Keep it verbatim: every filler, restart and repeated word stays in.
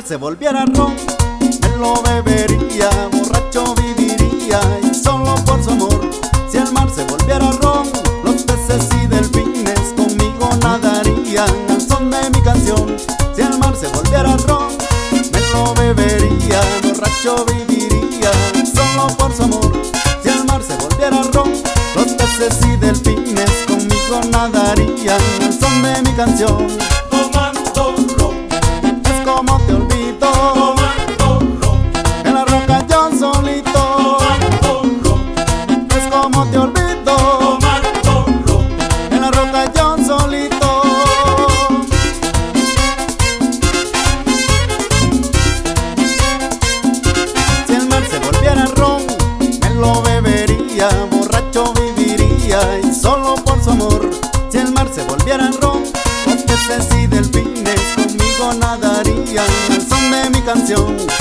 se volviera ron, me lo bebería, borracho viviría y solo por su amor. Si el mar se volviera ron, los peces y delfines conmigo nadarían al son de mi canción. Si el mar se volviera ron, me lo bebería, borracho viviría y solo por su amor. Si el mar se volviera ron, los peces y delfines conmigo nadarían al son de mi canción. Tomando ron, Es como te olvido, tomando ron, en la roca yo solito. tomando ron, Es como te olvido, tomando ron. en la roca yo solito. Si el mar se volviera ron, me lo bebería, borracho viviría y solo por su amor. Si el mar se volviera ron, los peces y delfines conmigo nadarían al son de mi canción.